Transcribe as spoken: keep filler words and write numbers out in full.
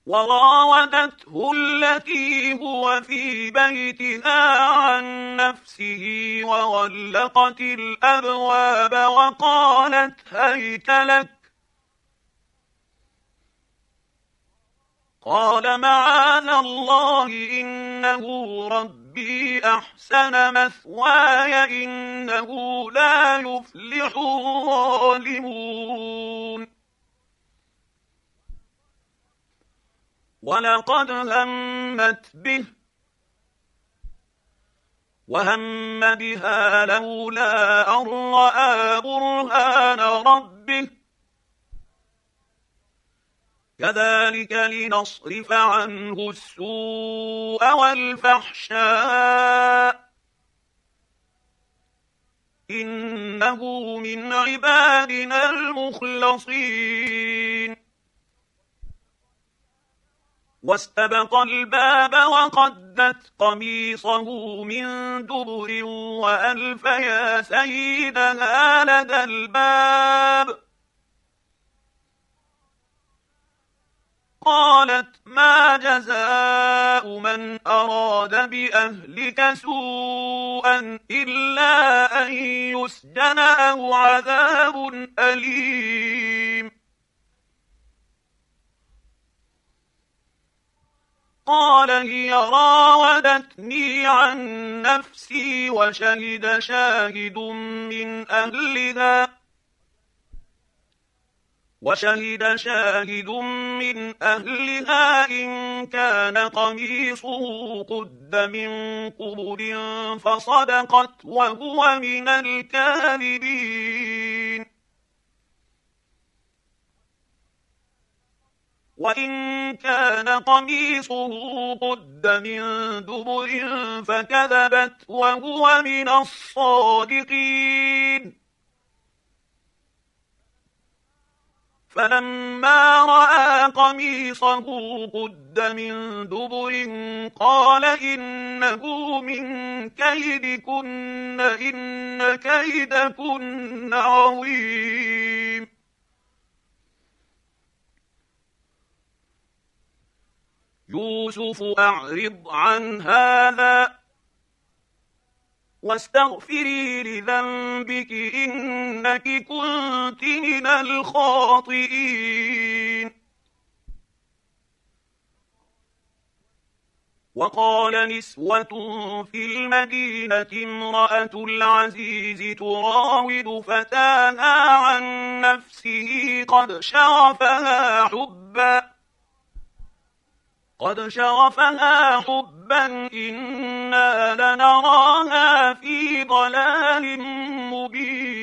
وراودته التي هو في بيتها عن نفسه وغلقت الأبواب وقالت هيت لك. قال معاذ الله إنه ربي أحسن مثواي إنه لا يفلح الظالمون. ولقد همت به وهم بها لولا أن رأى برهان ربه كذلك لنصرف عنه السوء والفحشاء إنه من عبادنا المخلصين. واستبق الباب وقدت قميصه من دبر وألف يا سيدها لدى الباب. قالت ما جزاء من أراد بأهلك سوءا إلا أن يسجن أو عذاب أليم. قال هي راودتني عن نفسي وشهد شاهد من أهلها وشهد شاهد من أهلها إن كان قميصه قد من قبل فصدقت وهو من الكاذبين. وإن كان قميصه قد من دبر فكذبت وهو من الصادقين. فلما رأى قميصه قد من دبر قال إنه من كيدكن إن كيدكن عظيم. يوسف أعرض عن هذا واستغفري لذنبك إنك كنت من الخاطئين. وقال نسوة في المدينة امرأة العزيز تراود فتاها عن نفسه قد شغفها حبا قد شغفها حبا إنا لنراها في ضلال مبين.